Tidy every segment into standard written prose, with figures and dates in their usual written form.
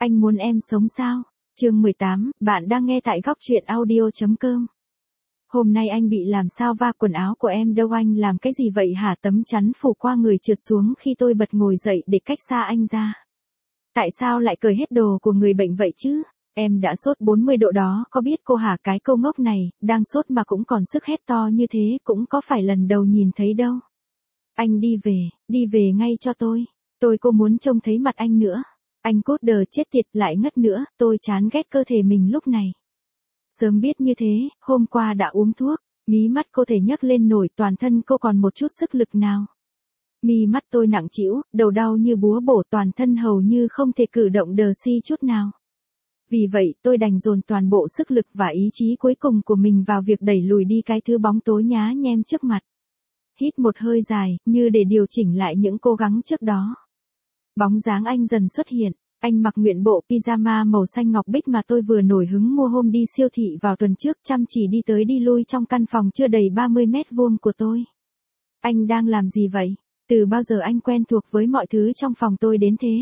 Anh muốn em sống sao? Chương 18, bạn đang nghe tại góc truyện audio.com. Hôm nay anh bị làm sao va quần áo của em đâu, anh làm cái gì vậy hả? Tấm chắn phủ qua người trượt xuống khi tôi bật ngồi dậy để cách xa anh ra. Tại sao lại cởi hết đồ của người bệnh vậy chứ? Em đã sốt 40 độ đó, có biết cô hả? Cái câu ngốc này, đang sốt mà cũng còn sức hét to như thế, cũng có phải lần đầu nhìn thấy đâu. Anh đi về ngay cho tôi. Cô muốn trông thấy mặt anh nữa. Anh cốt đờ chết tiệt lại ngất nữa, tôi chán ghét cơ thể mình lúc này. Sớm biết như thế, hôm qua đã uống thuốc, mí mắt cô thể nhấc lên nổi, toàn thân cô còn một chút sức lực nào. Mi mắt tôi nặng trĩu, đầu đau như búa bổ, toàn thân hầu như không thể cử động đờ si chút nào. Vì vậy tôi đành dồn toàn bộ sức lực và ý chí cuối cùng của mình vào việc đẩy lùi đi cái thứ bóng tối nhá nhem trước mặt. Hít một hơi dài, như để điều chỉnh lại những cố gắng trước đó. Bóng dáng anh dần xuất hiện, anh mặc nguyện bộ pyjama màu xanh ngọc bích mà tôi vừa nổi hứng mua hôm đi siêu thị vào tuần trước, chăm chỉ đi tới đi lui trong căn phòng chưa đầy 30 mét vuông của tôi. Anh đang làm gì vậy? Từ bao giờ anh quen thuộc với mọi thứ trong phòng tôi đến thế?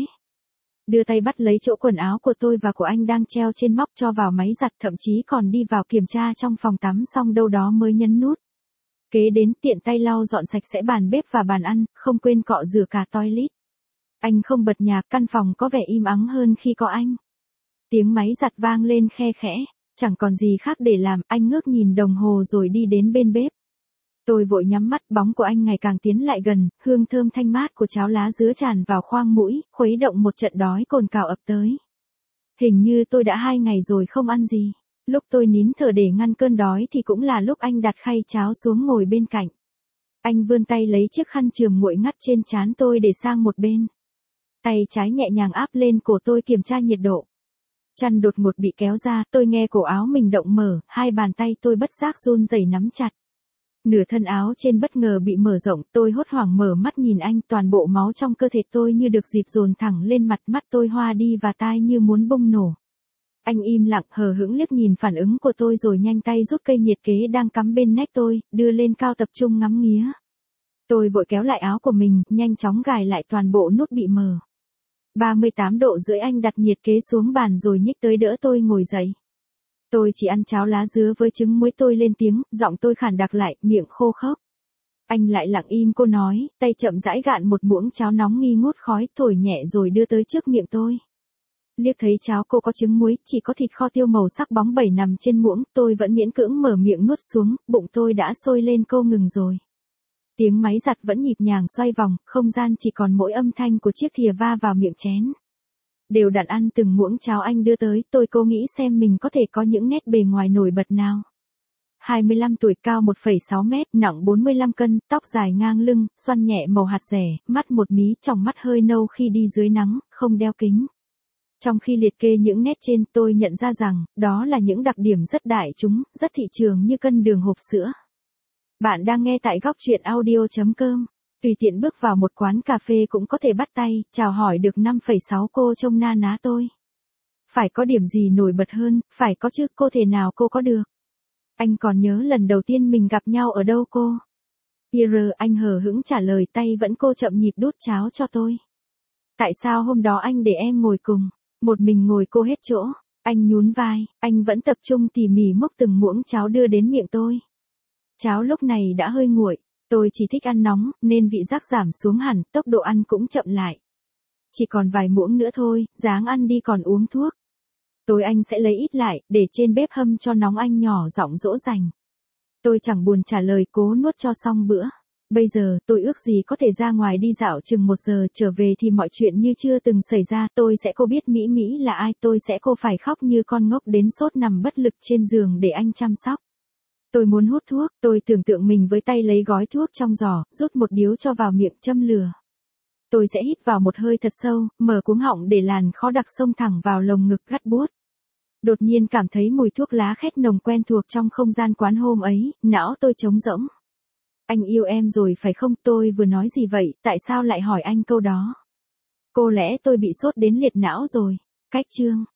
Đưa tay bắt lấy chỗ quần áo của tôi và của anh đang treo trên móc cho vào máy giặt, thậm chí còn đi vào kiểm tra trong phòng tắm xong đâu đó mới nhấn nút. Kế đến tiện tay lau dọn sạch sẽ bàn bếp và bàn ăn, không quên cọ rửa cả toilet. Anh không bật nhạc, căn phòng có vẻ im ắng hơn khi có anh. Tiếng máy giặt vang lên khe khẽ, chẳng còn gì khác để làm, anh ngước nhìn đồng hồ rồi đi đến bên bếp. Tôi vội nhắm mắt, bóng của anh ngày càng tiến lại gần, hương thơm thanh mát của cháo lá dứa tràn vào khoang mũi, khuấy động một trận đói cồn cào ập tới. Hình như tôi đã 2 ngày rồi không ăn gì. Lúc tôi nín thở để ngăn cơn đói thì cũng là lúc anh đặt khay cháo xuống ngồi bên cạnh. Anh vươn tay lấy chiếc khăn chườm nguội ngắt trên trán tôi để sang một bên. Tay trái nhẹ nhàng áp lên cổ tôi kiểm tra nhiệt độ. Chăn đột ngột bị kéo ra, tôi nghe cổ áo mình động mở, hai bàn tay tôi bất giác run rẩy nắm chặt. Nửa thân áo trên bất ngờ bị mở rộng, tôi hốt hoảng mở mắt nhìn anh, toàn bộ máu trong cơ thể tôi như được dịp dồn thẳng lên mặt, mắt tôi hoa đi và tai như muốn bung nổ. Anh im lặng hờ hững liếc nhìn phản ứng của tôi rồi nhanh tay rút cây nhiệt kế đang cắm bên nách tôi, đưa lên cao tập trung ngắm nghía. Tôi vội kéo lại áo của mình, nhanh chóng gài lại toàn bộ nút bị mờ. 38 độ rưỡi, anh đặt nhiệt kế xuống bàn rồi nhích tới đỡ tôi ngồi dậy. Tôi chỉ ăn cháo lá dứa với trứng muối, tôi lên tiếng, giọng tôi khản đặc lại, miệng khô khốc. Anh lại lặng im, cô nói, tay chậm rãi gạn một muỗng cháo nóng nghi ngút khói, thổi nhẹ rồi đưa tới trước miệng tôi. Liếc thấy cháo cô có trứng muối, chỉ có thịt kho tiêu màu sắc bóng bẩy nằm trên muỗng, tôi vẫn miễn cưỡng mở miệng nuốt xuống, bụng tôi đã sôi lên, cô ngừng rồi. Tiếng máy giặt vẫn nhịp nhàng xoay vòng, không gian chỉ còn mỗi âm thanh của chiếc thìa va vào miệng chén. Đều đặn ăn từng muỗng cháo anh đưa tới, tôi cố nghĩ xem mình có thể có những nét bề ngoài nổi bật nào. 25 tuổi, cao 1,6 mét, nặng 45 cân, tóc dài ngang lưng, xoăn nhẹ màu hạt dẻ, mắt một mí, tròng mắt hơi nâu khi đi dưới nắng, không đeo kính. Trong khi liệt kê những nét trên, tôi nhận ra rằng, đó là những đặc điểm rất đại chúng, rất thị trường như cân đường hộp sữa. Bạn đang nghe tại góc truyện audio.com. Tùy tiện bước vào một quán cà phê cũng có thể bắt tay, chào hỏi được 5,6 cô trông na ná tôi. Phải có điểm gì nổi bật hơn, phải có chứ, cô thể nào cô có được. Anh còn nhớ lần đầu tiên mình gặp nhau ở đâu cô? Anh hờ hững trả lời, tay vẫn cô chậm nhịp đút cháo cho tôi. Tại sao hôm đó anh để em ngồi cùng, một mình ngồi cô hết chỗ? Anh nhún vai, anh vẫn tập trung tỉ mỉ múc từng muỗng cháo đưa đến miệng tôi. Cháo lúc này đã hơi nguội, tôi chỉ thích ăn nóng, nên vị giác giảm xuống hẳn, tốc độ ăn cũng chậm lại. Chỉ còn vài muỗng nữa thôi, ráng ăn đi còn uống thuốc. Tối anh sẽ lấy ít lại, để trên bếp hâm cho nóng, anh nhỏ giọng dỗ dành. Tôi chẳng buồn trả lời, cố nuốt cho xong bữa. Bây giờ, tôi ước gì có thể ra ngoài đi dạo chừng 1 giờ, trở về thì mọi chuyện như chưa từng xảy ra, tôi sẽ cô biết Mỹ Mỹ là ai, tôi sẽ cô phải khóc như con ngốc đến sốt nằm bất lực trên giường để anh chăm sóc. Tôi muốn hút thuốc, tôi tưởng tượng mình với tay lấy gói thuốc trong giỏ, rút một điếu cho vào miệng châm lửa. Tôi sẽ hít vào một hơi thật sâu, mở cuống họng để làn khói đặc xông thẳng vào lồng ngực gắt buốt. Đột nhiên cảm thấy mùi thuốc lá khét nồng quen thuộc trong không gian quán hôm ấy, não tôi trống rỗng. Anh yêu em rồi phải không? Tôi vừa nói gì vậy, tại sao lại hỏi anh câu đó? Có lẽ tôi bị sốt đến liệt não rồi. Cách chương